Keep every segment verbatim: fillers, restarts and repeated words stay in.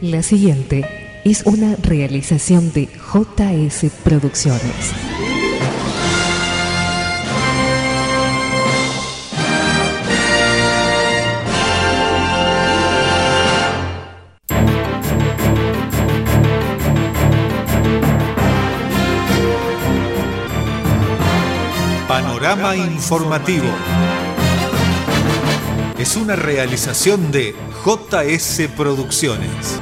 La siguiente es una realización de J S Producciones. Panorama Informativo. Es una realización de J S Producciones.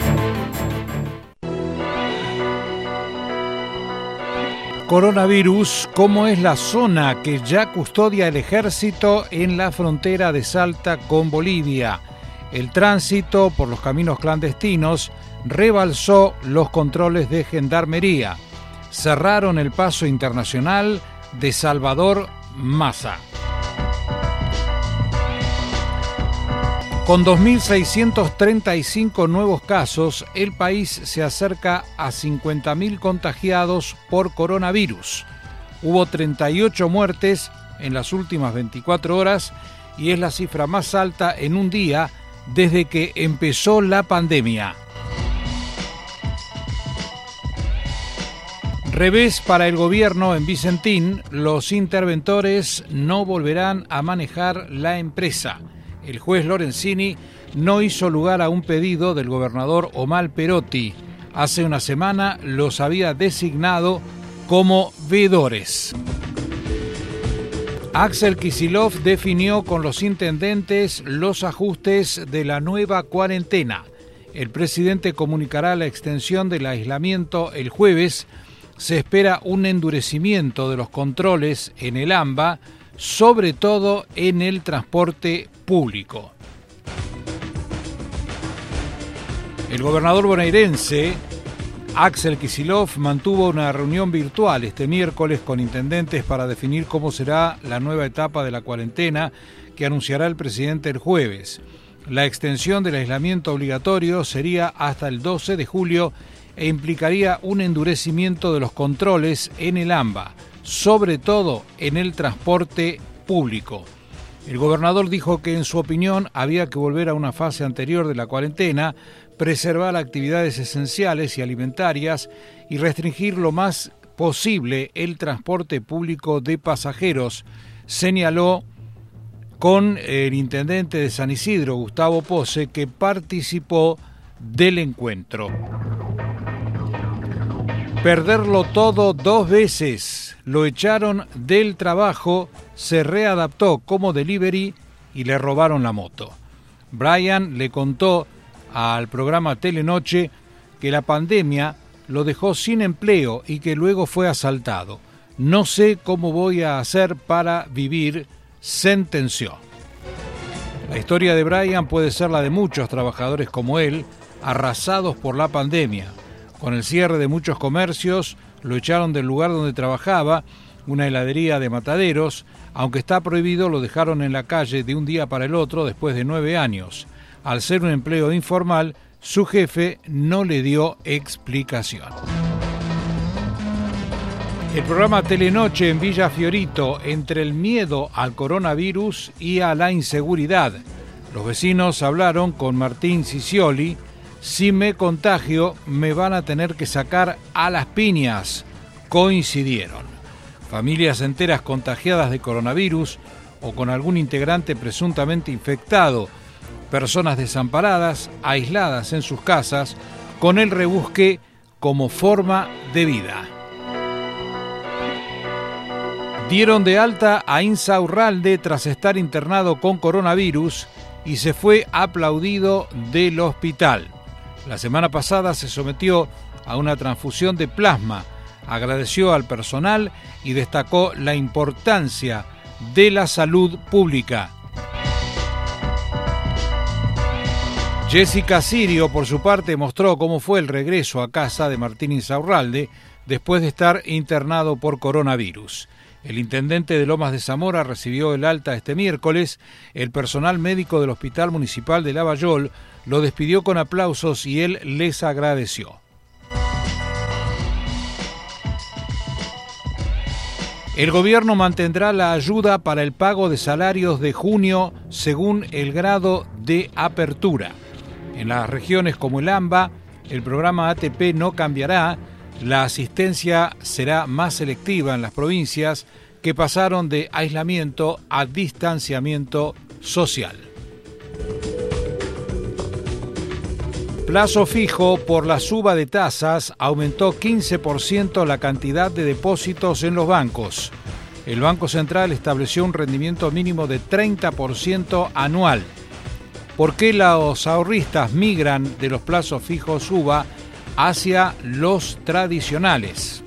Coronavirus, ¿cómo es la zona que ya custodia el ejército en la frontera de Salta con Bolivia? El tránsito por los caminos clandestinos rebalsó los controles de gendarmería. Cerraron el paso internacional de Salvador Massa. Con dos mil seiscientos treinta y cinco nuevos casos, el país se acerca a cincuenta mil contagiados por coronavirus. Hubo treinta y ocho muertes en las últimas veinticuatro horas y es la cifra más alta en un día desde que empezó la pandemia. Revés para el gobierno en Vicentín, los interventores no volverán a manejar la empresa. El juez Lorenzini no hizo lugar a un pedido del gobernador Omar Perotti. Hace una semana los había designado como veedores. Axel Kicillof definió con los intendentes los ajustes de la nueva cuarentena. El presidente comunicará la extensión del aislamiento el jueves. Se espera un endurecimiento de los controles en el AMBA, sobre todo en el transporte público. El gobernador bonaerense, Axel Kicillof, mantuvo una reunión virtual este miércoles con intendentes para definir cómo será la nueva etapa de la cuarentena que anunciará el presidente el jueves. La extensión del aislamiento obligatorio sería hasta el doce de julio e implicaría un endurecimiento de los controles en el AMBA, sobre todo en el transporte público. El gobernador dijo que en su opinión había que volver a una fase anterior de la cuarentena, preservar actividades esenciales y alimentarias y restringir lo más posible el transporte público de pasajeros, señaló con el intendente de San Isidro, Gustavo Pose, que participó del encuentro. Perderlo todo dos veces. Lo echaron del trabajo, se readaptó como delivery y le robaron la moto. Brian le contó al programa Telenoche que la pandemia lo dejó sin empleo y que luego fue asaltado. No sé cómo voy a hacer para vivir, sentenció. La historia de Brian puede ser la de muchos trabajadores como él, arrasados por la pandemia. Con el cierre de muchos comercios, lo echaron del lugar donde trabajaba, una heladería de Mataderos. Aunque está prohibido, lo dejaron en la calle de un día para el otro después de nueve años. Al ser un empleo informal, su jefe no le dio explicación. El programa Telenoche en Villa Fiorito, entre el miedo al coronavirus y a la inseguridad. Los vecinos hablaron con Martín Cicioli. Si me contagio, me van a tener que sacar a las piñas. Coincidieron. Familias enteras contagiadas de coronavirus o con algún integrante presuntamente infectado. Personas desamparadas, aisladas en sus casas, con el rebusque como forma de vida. Dieron de alta a Insaurralde tras estar internado con coronavirus y se fue aplaudido del hospital. La semana pasada se sometió a una transfusión de plasma, agradeció al personal y destacó la importancia de la salud pública. Jessica Sirio, por su parte, mostró cómo fue el regreso a casa de Martín Insaurralde después de estar internado por coronavirus. El intendente de Lomas de Zamora recibió el alta este miércoles. El personal médico del Hospital Municipal de Lavallol lo despidió con aplausos y él les agradeció. El gobierno mantendrá la ayuda para el pago de salarios de junio según el grado de apertura. En las regiones como el AMBA, el programa A T P no cambiará. La asistencia será más selectiva en las provincias que pasaron de aislamiento a distanciamiento social. Plazo fijo: por la suba de tasas aumentó quince por ciento la cantidad de depósitos en los bancos. El Banco Central estableció un rendimiento mínimo de treinta por ciento anual. ¿Por qué los ahorristas migran de los plazos fijos U V A hacia los tradicionales?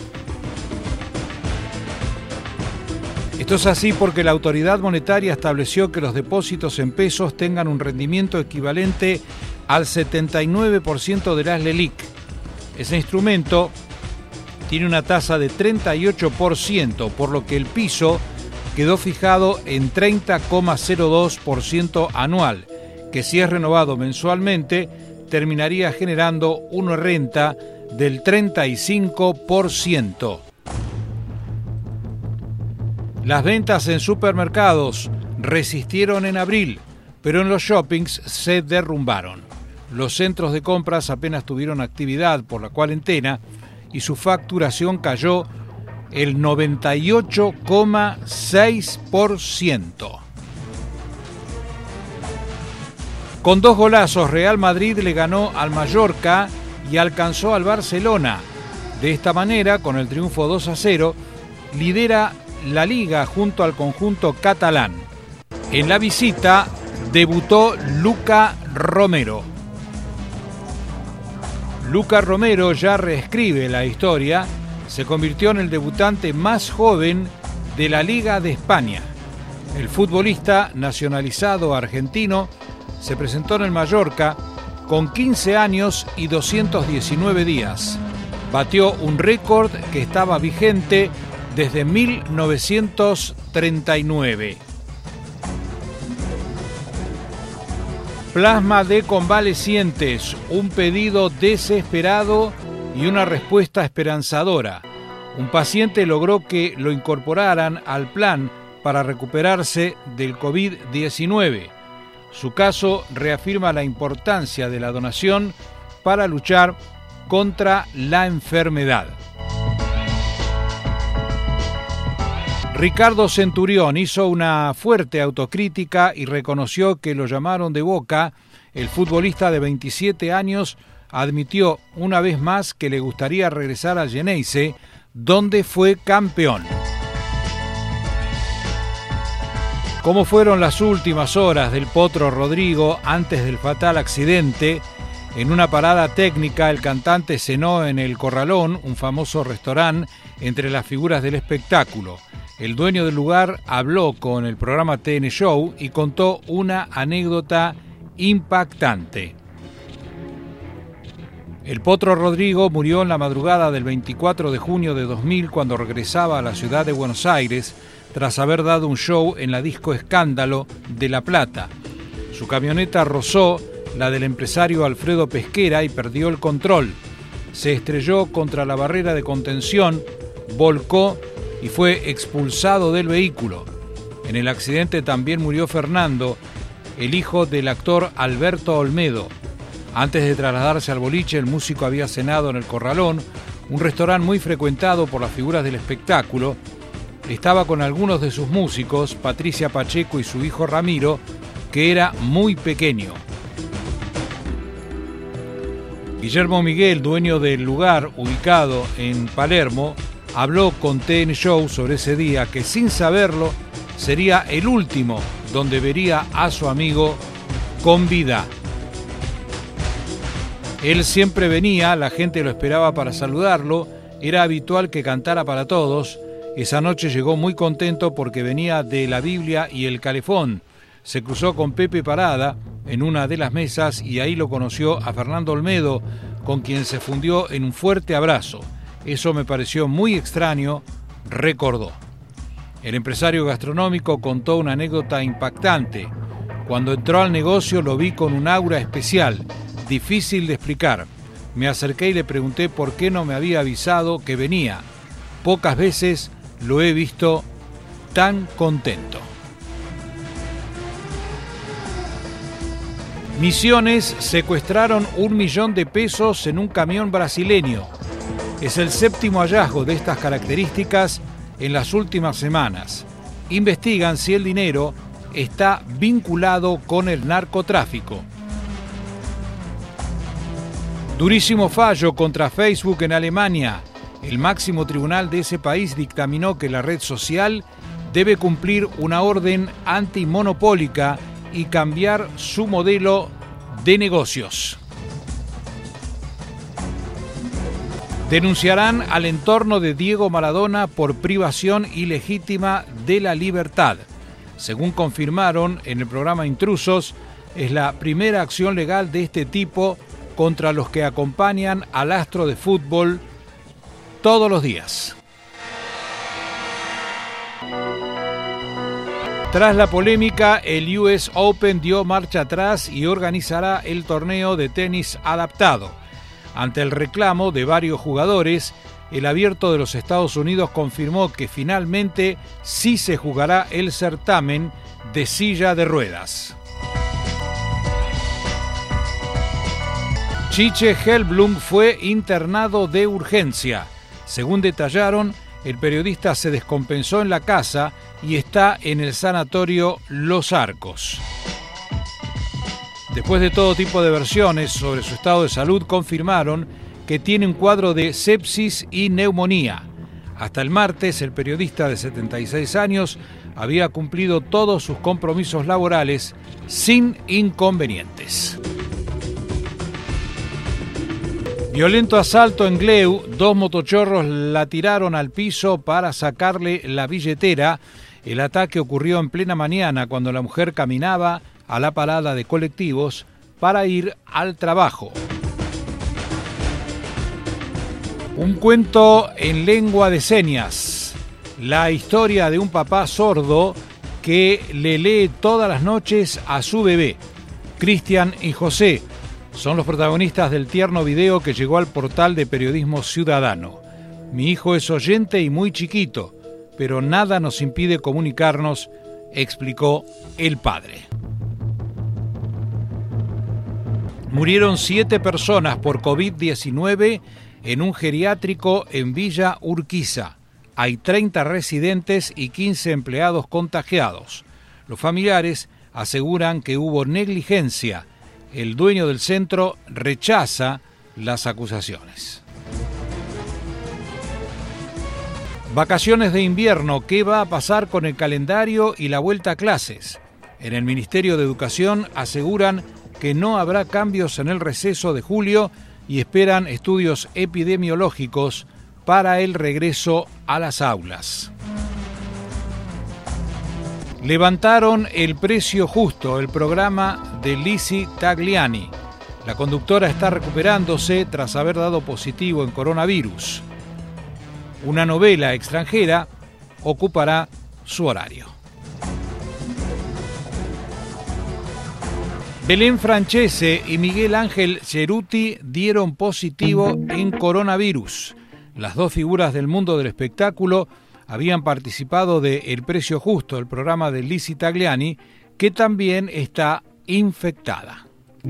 Esto es así porque la autoridad monetaria estableció que los depósitos en pesos tengan un rendimiento equivalente al setenta y nueve por ciento de las LELIQ. Ese instrumento tiene una tasa de treinta y ocho por ciento, por lo que el piso quedó fijado en treinta coma cero dos por ciento anual, que si es renovado mensualmente terminaría generando una renta del treinta y cinco por ciento. Las ventas en supermercados resistieron en abril, pero en los shoppings se derrumbaron. Los centros de compras apenas tuvieron actividad por la cuarentena y su facturación cayó el noventa y ocho coma seis por ciento. Con dos golazos, Real Madrid le ganó al Mallorca y alcanzó al Barcelona. De esta manera, con el triunfo dos a cero, lidera la Liga junto al conjunto catalán. En la visita debutó Luca Romero. Luca Romero ya reescribe la historia, se convirtió en el debutante más joven de la Liga de España. El futbolista nacionalizado argentino se presentó en el Mallorca con quince años y doscientos diecinueve días. Batió un récord que estaba vigente desde mil novecientos treinta y nueve. Plasma de convalecientes, un pedido desesperado y una respuesta esperanzadora. Un paciente logró que lo incorporaran al plan para recuperarse del COVID diecinueve. Su caso reafirma la importancia de la donación para luchar contra la enfermedad. Ricardo Centurión hizo una fuerte autocrítica y reconoció que lo llamaron de Boca. El futbolista de veintisiete años admitió una vez más que le gustaría regresar al Geneise, donde fue campeón. ¿Cómo fueron las últimas horas del Potro Rodrigo antes del fatal accidente? En una parada técnica, el cantante cenó en El Corralón, un famoso restaurante entre las figuras del espectáculo. El dueño del lugar habló con el programa T N Show y contó una anécdota impactante. El Potro Rodrigo murió en la madrugada del veinticuatro de junio de dos mil cuando regresaba a la ciudad de Buenos Aires tras haber dado un show en la disco Escándalo de La Plata. Su camioneta rozó la del empresario Alfredo Pesquera y perdió el control. Se estrelló contra la barrera de contención, volcó y fue expulsado del vehículo. En el accidente también murió Fernando, el hijo del actor Alberto Olmedo. Antes de trasladarse al boliche, el músico había cenado en El Corralón, un restaurante muy frecuentado por las figuras del espectáculo. Estaba con algunos de sus músicos, Patricia Pacheco y su hijo Ramiro, que era muy pequeño. Guillermo Miguel, dueño del lugar ubicado en Palermo, habló con T N Show sobre ese día que, sin saberlo, sería el último donde vería a su amigo con vida. Él siempre venía, la gente lo esperaba para saludarlo, era habitual que cantara para todos. Esa noche llegó muy contento porque venía de la Biblia y el Calefón. Se cruzó con Pepe Parada en una de las mesas y ahí lo conoció a Fernando Olmedo, con quien se fundió en un fuerte abrazo. Eso me pareció muy extraño, recordó. El empresario gastronómico contó una anécdota impactante. Cuando entró al negocio lo vi con un aura especial, difícil de explicar. Me acerqué y le pregunté por qué no me había avisado que venía. Pocas veces lo he visto tan contento. Misiones secuestraron un millón de pesos en un camión brasileño. Es el séptimo hallazgo de estas características en las últimas semanas. Investigan si el dinero está vinculado con el narcotráfico. Durísimo fallo contra Facebook en Alemania. El máximo tribunal de ese país dictaminó que la red social debe cumplir una orden antimonopólica y cambiar su modelo de negocios. Denunciarán al entorno de Diego Maradona por privación ilegítima de la libertad. Según confirmaron en el programa Intrusos, es la primera acción legal de este tipo contra los que acompañan al astro de fútbol todos los días. Tras la polémica, el U S Open dio marcha atrás y organizará el torneo de tenis adaptado. Ante el reclamo de varios jugadores, el Abierto de los Estados Unidos confirmó que finalmente sí se jugará el certamen de silla de ruedas. Chiche Hellblum fue internado de urgencia. Según detallaron, el periodista se descompensó en la casa y está en el sanatorio Los Arcos. Después de todo tipo de versiones sobre su estado de salud, confirmaron que tiene un cuadro de sepsis y neumonía. Hasta el martes, el periodista de setenta y seis años había cumplido todos sus compromisos laborales sin inconvenientes. Violento asalto en Gleu, dos motochorros la tiraron al piso para sacarle la billetera. El ataque ocurrió en plena mañana cuando la mujer caminaba a la parada de colectivos para ir al trabajo. Un cuento en lengua de señas. La historia de un papá sordo que le lee todas las noches a su bebé. Cristian y José son los protagonistas del tierno video que llegó al portal de Periodismo Ciudadano. Mi hijo es oyente y muy chiquito, pero nada nos impide comunicarnos, explicó el padre. Murieron siete personas por covid diecinueve en un geriátrico en Villa Urquiza. Hay treinta residentes y quince empleados contagiados. Los familiares aseguran que hubo negligencia. El dueño del centro rechaza las acusaciones. Vacaciones de invierno, ¿qué va a pasar con el calendario y la vuelta a clases? En el Ministerio de Educación aseguran que no habrá cambios en el receso de julio y esperan estudios epidemiológicos para el regreso a las aulas. Levantaron el precio justo, el programa de Lizzie Tagliani. La conductora está recuperándose tras haber dado positivo en coronavirus. Una novela extranjera ocupará su horario. Belén Francese y Miguel Ángel Ceruti dieron positivo en coronavirus. Las dos figuras del mundo del espectáculo habían participado de El Precio Justo, el programa de Lizzie Tagliani, que también está infectada.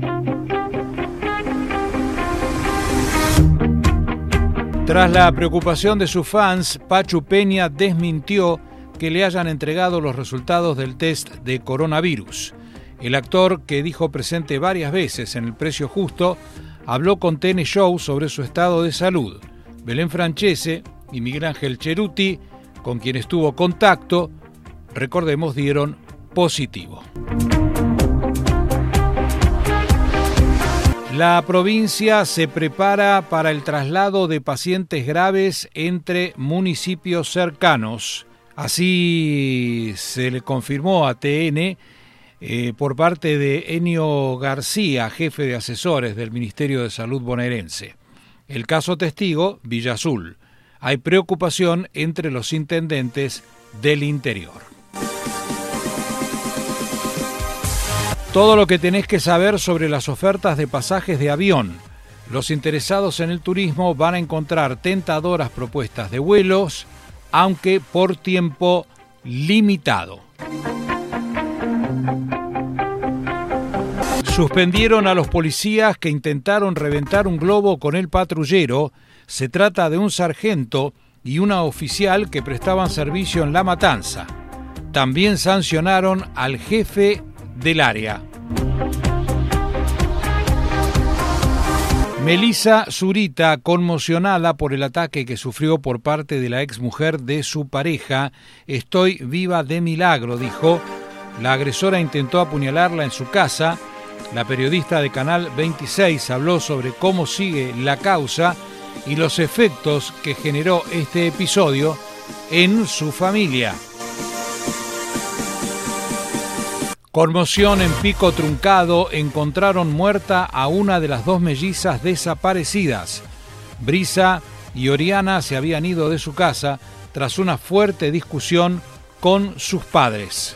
Tras la preocupación de sus fans, Pachu Peña desmintió que le hayan entregado los resultados del test de coronavirus. El actor, que dijo presente varias veces en El Precio Justo, habló con T N Show sobre su estado de salud. Belén Francese y Miguel Ángel Ceruti, con quien estuvo contacto, recordemos, dieron positivo. La provincia se prepara para el traslado de pacientes graves entre municipios cercanos. Así se le confirmó a T N eh, por parte de Enio García, jefe de asesores del Ministerio de Salud bonaerense. El caso testigo, Villa Azul. Hay preocupación entre los intendentes del interior. Todo lo que tenés que saber sobre las ofertas de pasajes de avión. Los interesados en el turismo van a encontrar tentadoras propuestas de vuelos, aunque por tiempo limitado. Suspendieron a los policías que intentaron reventar un globo con el patrullero. Se trata de un sargento y una oficial que prestaban servicio en La Matanza. También sancionaron al jefe del área. Melissa Zurita, conmocionada por el ataque que sufrió por parte de la exmujer de su pareja. Estoy viva de milagro, dijo. La agresora intentó apuñalarla en su casa. La periodista de Canal veintiséis habló sobre cómo sigue la causa y los efectos que generó este episodio en su familia. Conmoción en Pico Truncado. Encontraron muerta a una de las dos mellizas desaparecidas. Brisa y Oriana se habían ido de su casa tras una fuerte discusión con sus padres.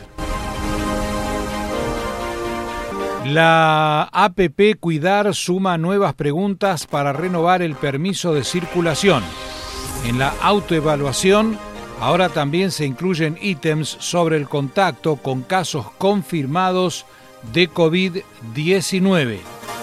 La A P P Cuidar suma nuevas preguntas para renovar el permiso de circulación. En la autoevaluación, ahora también se incluyen ítems sobre el contacto con casos confirmados de covid diecinueve.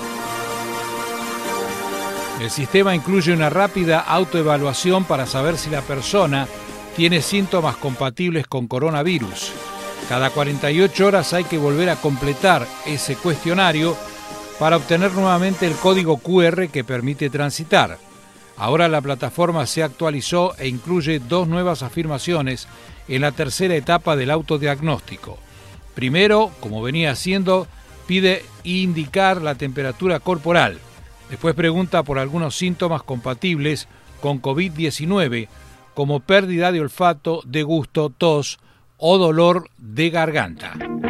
El sistema incluye una rápida autoevaluación para saber si la persona tiene síntomas compatibles con coronavirus. Cada cuarenta y ocho horas hay que volver a completar ese cuestionario para obtener nuevamente el código cu erre que permite transitar. Ahora la plataforma se actualizó e incluye dos nuevas afirmaciones en la tercera etapa del autodiagnóstico. Primero, como venía haciendo, pide indicar la temperatura corporal. Después pregunta por algunos síntomas compatibles con covid diecinueve, como pérdida de olfato, de gusto, tos o dolor de garganta.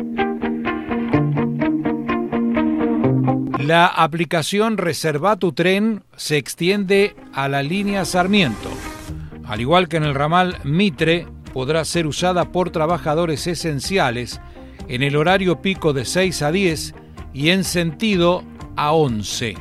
La aplicación Reserva tu tren se extiende a la línea Sarmiento. Al igual que en el ramal Mitre, podrá ser usada por trabajadores esenciales en el horario pico de seis a diez y en sentido a once.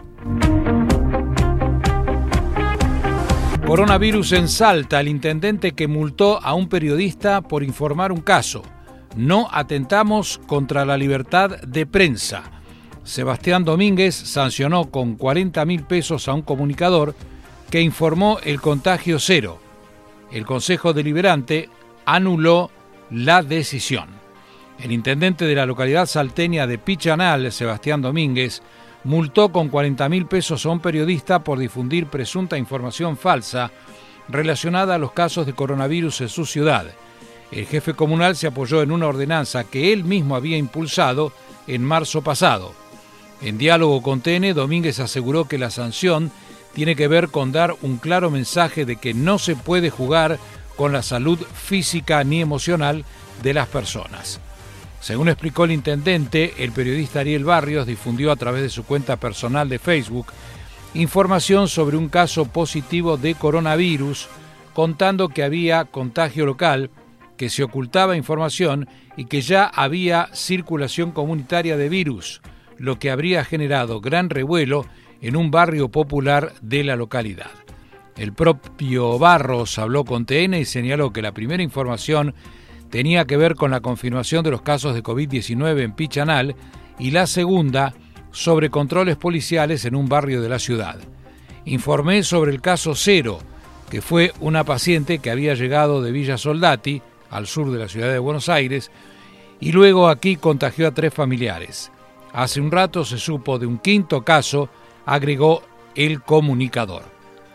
Coronavirus en Salta. El intendente que multó a un periodista por informar un caso. No atentamos contra la libertad de prensa. Sebastián Domínguez sancionó con cuarenta mil pesos a un comunicador que informó el contagio cero. El Consejo Deliberante anuló la decisión. El intendente de la localidad salteña de Pichanal, Sebastián Domínguez, multó con cuarenta mil pesos a un periodista por difundir presunta información falsa relacionada a los casos de coronavirus en su ciudad. El jefe comunal se apoyó en una ordenanza que él mismo había impulsado en marzo pasado. En diálogo con T N, Domínguez aseguró que la sanción tiene que ver con dar un claro mensaje de que no se puede jugar con la salud física ni emocional de las personas. Según explicó el intendente, el periodista Ariel Barrios difundió a través de su cuenta personal de Facebook información sobre un caso positivo de coronavirus, contando que había contagio local, que se ocultaba información y que ya había circulación comunitaria de virus, lo que habría generado gran revuelo en un barrio popular de la localidad. El propio Barros habló con T N y señaló que la primera información tenía que ver con la confirmación de los casos de covid diecinueve en Pichanal y la segunda sobre controles policiales en un barrio de la ciudad. Informé sobre el caso cero, que fue una paciente que había llegado de Villa Soldati, al sur de la ciudad de Buenos Aires, y luego aquí contagió a tres familiares. Hace un rato se supo de un quinto caso, agregó el comunicador.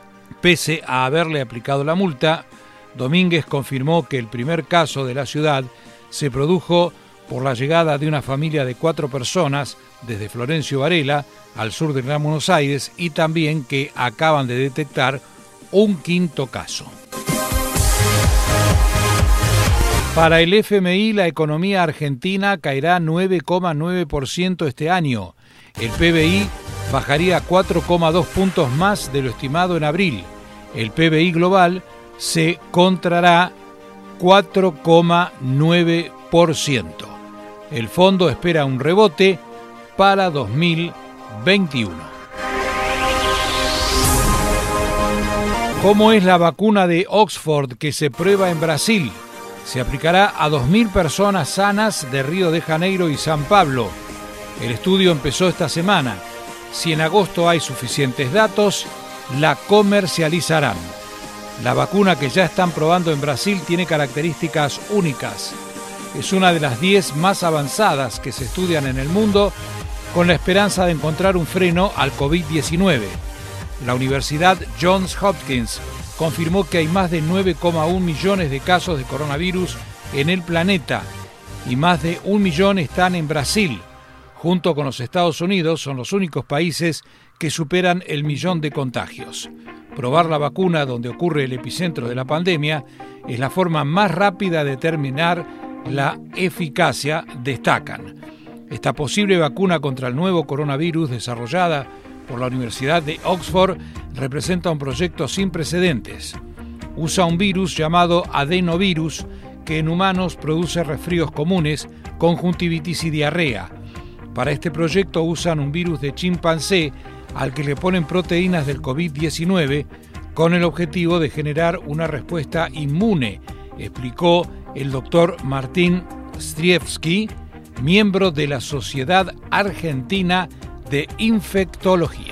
Pese a haberle aplicado la multa, Domínguez confirmó que el primer caso de la ciudad se produjo por la llegada de una familia de cuatro personas desde Florencio Varela, al sur de Gran Buenos Aires, y también que acaban de detectar un quinto caso. Para el F M I, la economía argentina caerá nueve coma nueve por ciento este año. El P B I bajaría cuatro coma dos puntos más de lo estimado en abril. El P B I global se contrará cuatro coma nueve por ciento. El fondo espera un rebote para dos mil veintiuno. ¿Cómo es la vacuna de Oxford que se prueba en Brasil? Se aplicará a dos mil personas sanas de Río de Janeiro y San Pablo. El estudio empezó esta semana. Si en agosto hay suficientes datos, la comercializarán. La vacuna que ya están probando en Brasil tiene características únicas. Es una de las diez más avanzadas que se estudian en el mundo, con la esperanza de encontrar un freno al covid diecinueve. La Universidad Johns Hopkins confirmó que hay más de nueve coma uno millones de casos de coronavirus en el planeta y más de un millón están en Brasil. Junto con los Estados Unidos, son los únicos países que superan el millón de contagios. Probar la vacuna donde ocurre el epicentro de la pandemia es la forma más rápida de determinar la eficacia, destacan. Esta posible vacuna contra el nuevo coronavirus desarrollada por la Universidad de Oxford representa un proyecto sin precedentes. Usa un virus llamado adenovirus que en humanos produce resfríos comunes, conjuntivitis y diarrea. Para este proyecto usan un virus de chimpancé al que le ponen proteínas del covid diecinueve con el objetivo de generar una respuesta inmune, explicó el doctor Martín Strievsky, miembro de la Sociedad Argentina de Infectología.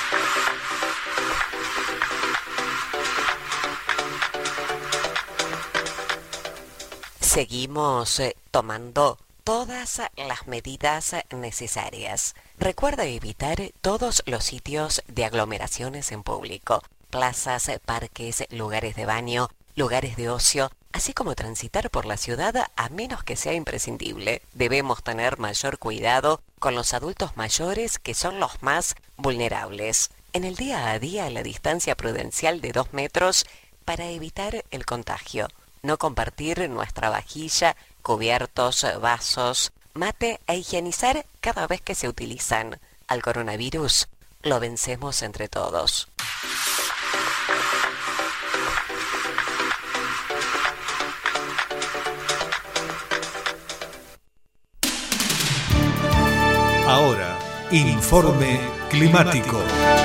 Seguimos eh, tomando todas las medidas necesarias. Recuerda evitar todos los sitios de aglomeraciones en público, plazas, parques, lugares de baño, lugares de ocio, así como transitar por la ciudad a menos que sea imprescindible. Debemos tener mayor cuidado con los adultos mayores, que son los más vulnerables. En el día a día, la distancia prudencial de dos metros para evitar el contagio. No compartir nuestra vajilla, cubiertos, vasos, mate e higienizar cada vez que se utilizan. Al coronavirus lo vencemos entre todos. Ahora, informe climático.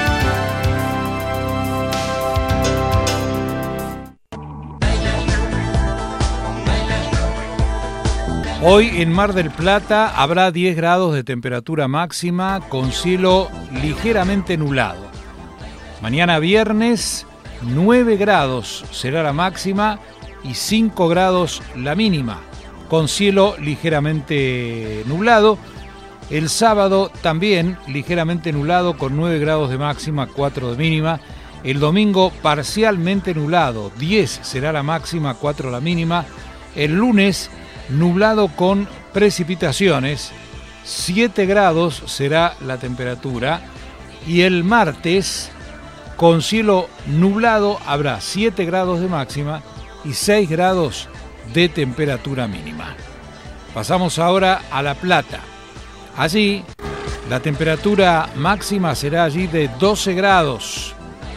Hoy en Mar del Plata habrá diez grados de temperatura máxima con cielo ligeramente nublado. Mañana viernes, nueve grados será la máxima y cinco grados la mínima, con cielo ligeramente nublado. El sábado también ligeramente nublado con nueve grados de máxima, cuatro de mínima. El domingo parcialmente nublado, diez será la máxima, cuatro la mínima. El lunes nublado con precipitaciones, siete grados será la temperatura. Y el martes con cielo nublado habrá siete grados de máxima y seis grados de temperatura mínima. Pasamos ahora a La Plata. Allí, la temperatura máxima será allí de doce grados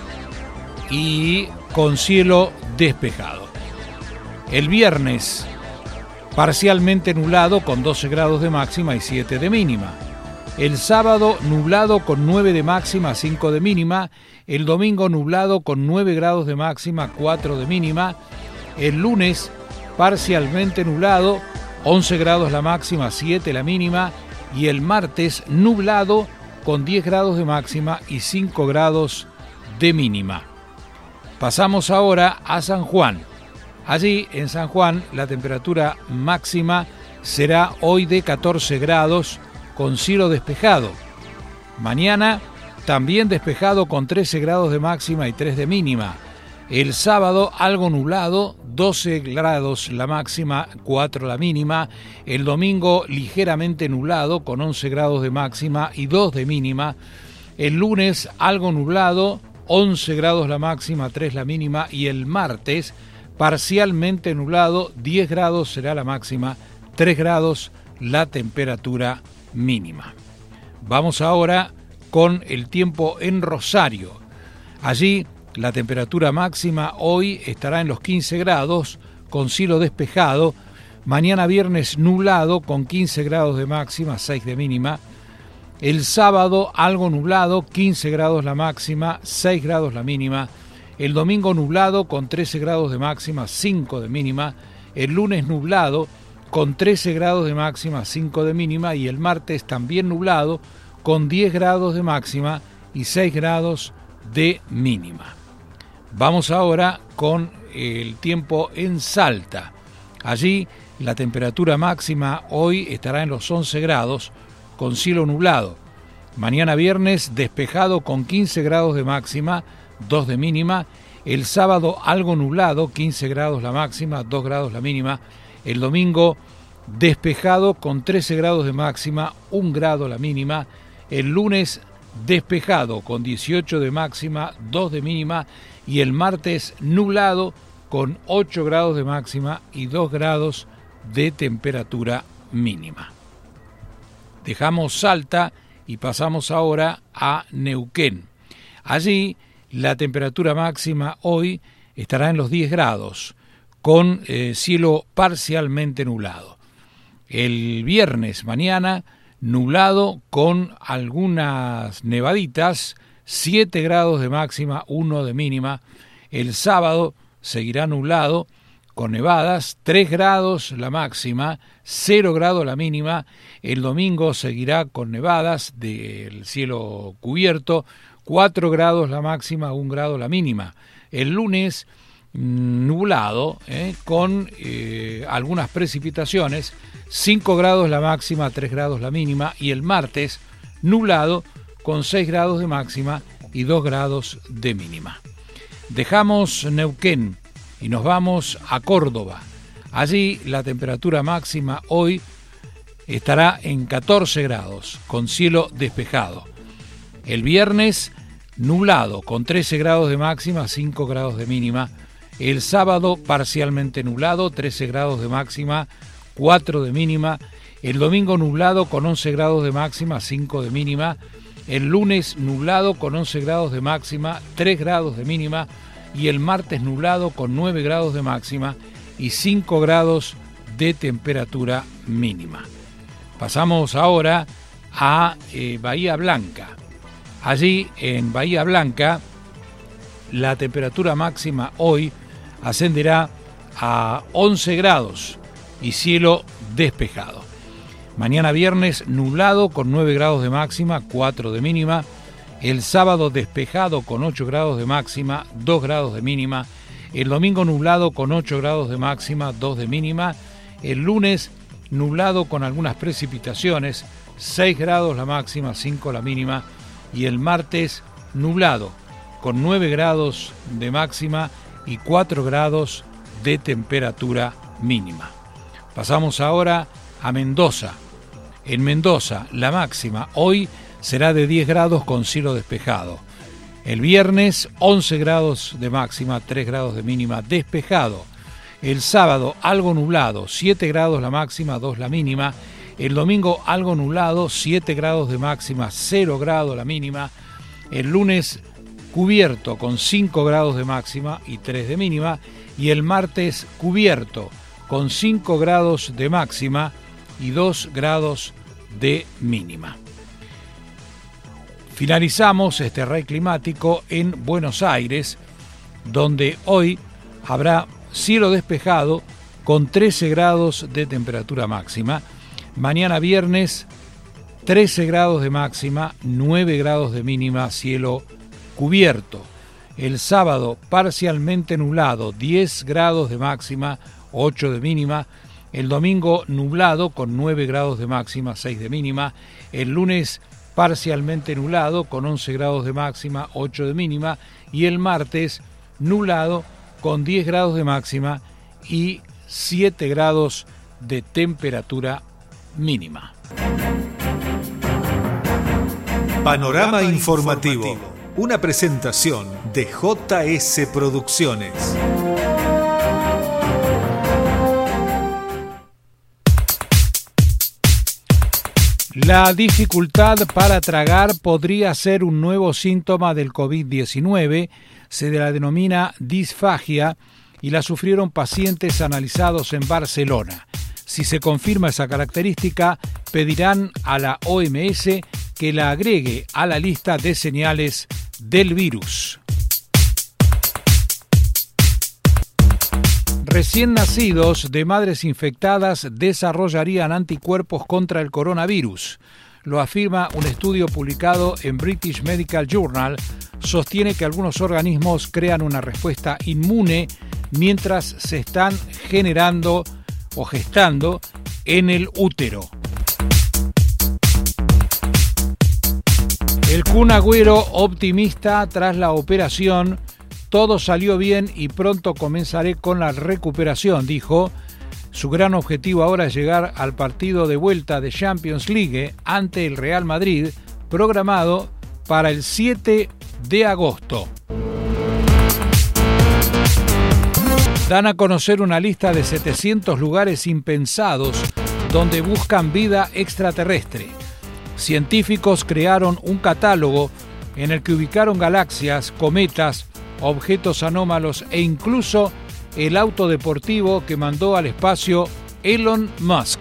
y con cielo despejado. El viernes, parcialmente nublado con doce grados de máxima y siete de mínima. El sábado, nublado con nueve de máxima, cinco de mínima. El domingo, nublado con nueve grados de máxima, cuatro de mínima. El lunes, parcialmente nublado, once grados la máxima, siete la mínima. Y el martes, nublado con diez grados de máxima y cinco grados de mínima. Pasamos ahora a San Juan. Allí, en San Juan, la temperatura máxima será hoy de catorce grados con cielo despejado. Mañana, también despejado con trece grados de máxima y tres de mínima. El sábado, algo nublado, doce grados la máxima, cuatro la mínima. El domingo, ligeramente nublado, con once grados de máxima y dos de mínima. El lunes, algo nublado, once grados la máxima, tres la mínima. Y el martes, parcialmente nublado, diez grados será la máxima, tres grados la temperatura mínima. Vamos ahora con el tiempo en Rosario. Allí, la temperatura máxima hoy estará en los quince grados, con cielo despejado. Mañana viernes nublado, con quince grados de máxima, seis de mínima. El sábado algo nublado, quince grados la máxima, seis grados la mínima. El domingo nublado, con trece grados de máxima, cinco de mínima. El lunes nublado, con trece grados de máxima, cinco de mínima, y el martes también nublado con diez grados de máxima y seis grados de mínima. Vamos ahora con el tiempo en Salta. Allí la temperatura máxima hoy estará en los once grados con cielo nublado. Mañana viernes despejado con quince grados de máxima, dos de mínima. El sábado algo nublado, quince grados la máxima, dos grados la mínima. El domingo despejado con trece grados de máxima, un grado la mínima. El lunes despejado con dieciocho de máxima, dos de mínima. Y el martes nublado con ocho grados de máxima y dos grados de temperatura mínima. Dejamos Salta y pasamos ahora a Neuquén. Allí la temperatura máxima hoy estará en los diez grados, con eh, cielo parcialmente nublado. El viernes mañana nublado con algunas nevaditas, siete grados de máxima, uno de mínima. El sábado seguirá nublado con nevadas, tres grados la máxima, cero grados la mínima. El domingo seguirá con nevadas del cielo cubierto, cuatro grados la máxima, un grado la mínima. El lunes nublado, eh, con eh, algunas precipitaciones, cinco grados la máxima, tres grados la mínima. Y el martes nublado con seis grados de máxima y dos grados de mínima. Dejamos Neuquén y nos vamos a Córdoba. Allí la temperatura máxima hoy estará en catorce grados, con cielo despejado. El viernes nublado, con trece grados de máxima, cinco grados de mínima. El sábado parcialmente nublado, trece grados de máxima, cuatro de mínima. El domingo nublado con once grados de máxima, cinco de mínima. El lunes nublado con once grados de máxima, tres grados de mínima. Y el martes nublado con nueve grados de máxima y cinco grados de temperatura mínima. Pasamos ahora a eh, Bahía Blanca. Allí en Bahía Blanca la temperatura máxima hoy ascenderá a once grados y cielo despejado. Mañana viernes nublado con nueve grados de máxima, cuatro de mínima. El sábado despejado con ocho grados de máxima, dos grados de mínima. El domingo nublado con ocho grados de máxima, dos de mínima. El lunes nublado con algunas precipitaciones, seis grados la máxima, cinco la mínima. Y el martes nublado con nueve grados de máxima y cuatro grados de temperatura mínima. Pasamos ahora a Mendoza. En Mendoza la máxima hoy será de diez grados con cielo despejado. El viernes once grados de máxima, tres grados de mínima, despejado. El sábado algo nublado, siete grados la máxima, dos la mínima. El domingo algo nublado, siete grados de máxima, cero grados la mínima. El lunes cubierto con cinco grados de máxima y tres de mínima. Y el martes cubierto con cinco grados de máxima y dos grados de mínima. Finalizamos este array climático en Buenos Aires, donde hoy habrá cielo despejado con trece grados de temperatura máxima. Mañana viernes trece grados de máxima, nueve grados de mínima, cielo cubierto. El sábado parcialmente nublado, diez grados de máxima, ocho de mínima. El domingo nublado con nueve grados de máxima, seis de mínima. El lunes parcialmente nublado con once grados de máxima, ocho de mínima. Y el martes nublado con diez grados de máxima y siete grados de temperatura mínima. Panorama informativo. Una presentación de J S Producciones. La dificultad para tragar podría ser un nuevo síntoma del COVID diecinueve, se la denomina disfagia y la sufrieron pacientes analizados en Barcelona. Si se confirma esa característica, pedirán a la O M S que la agregue a la lista de señales del virus. Recién nacidos de madres infectadas desarrollarían anticuerpos contra el coronavirus. Lo afirma un estudio publicado en British Medical Journal. Sostiene que algunos organismos crean una respuesta inmune mientras se están generando o gestando en el útero. El Kun Agüero optimista tras la operación. Todo salió bien y pronto comenzaré con la recuperación, dijo. Su gran objetivo ahora es llegar al partido de vuelta de Champions League ante el Real Madrid, programado para el siete de agosto. Dan a conocer una lista de setecientos lugares impensados donde buscan vida extraterrestre. Científicos crearon un catálogo en el que ubicaron galaxias, cometas, objetos anómalos e incluso el auto deportivo que mandó al espacio Elon Musk.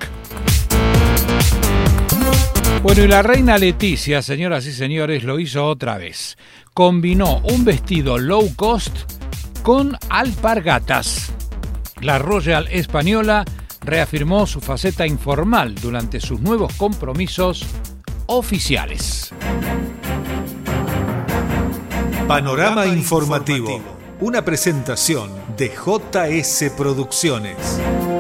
Bueno, y la reina Leticia, señoras y señores, lo hizo otra vez. Combinó un vestido low cost con alpargatas. La Royal española reafirmó su faceta informal durante sus nuevos compromisos oficiales. Panorama informativo, una presentación de J S Producciones.